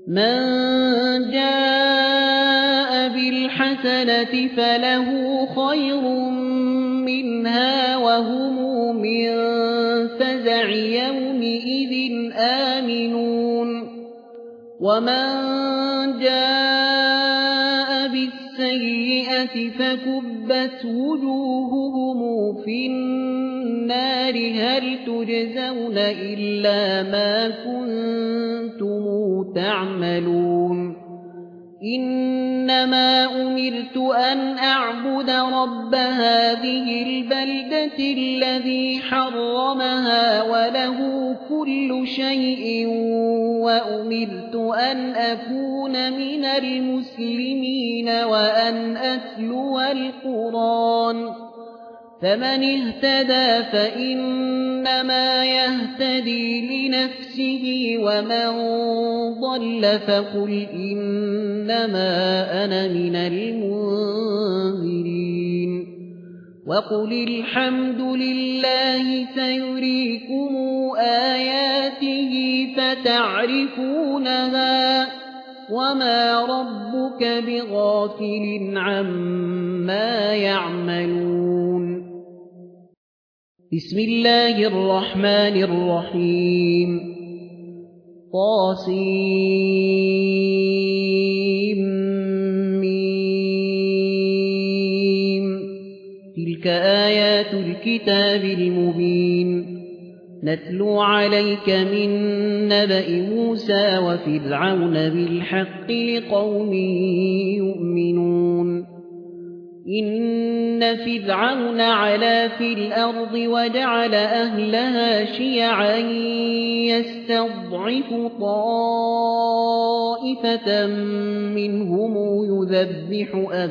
من جاء بالحسنة فله خير منها وهم من فزع يومئذ آمنون ومن جاء بالسيئة فكبت وجوههم في النار هل تجزون إلا ما كنتم تعملون إنما أمرت أن أعبد رب هذه البلدة الذي حرمها وله كل شيء وأمرت أن أكون من المسلمين وأن أتلو القرآن فمن اهتدى فإنما يهتدي لنفسه ومن ضل فقل إنما أنا من المنذرين وقل الحمد لله سيريكم آياته فتعرفونها وما ربك بغافل عما يعملون بسم الله الرحمن الرحيم طاسيم تلك آيات الكتاب المبين نتلو عليك من نبأ موسى وفرعون بالحق لقوم يؤمنون إن فرعون علا في الأرض وجعل أهلها شيعا يستضعف طائفة منهم يذبح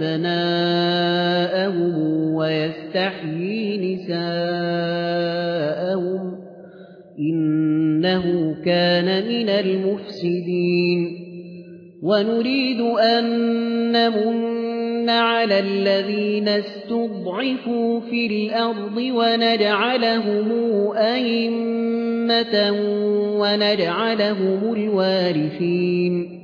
أبناءهم ويستحيي نساءهم إنه كان من المفسدين ونريد أن نمن على الذين استضعفوا في الأرض ونجعلهم أئمة ونجعلهم الوارثين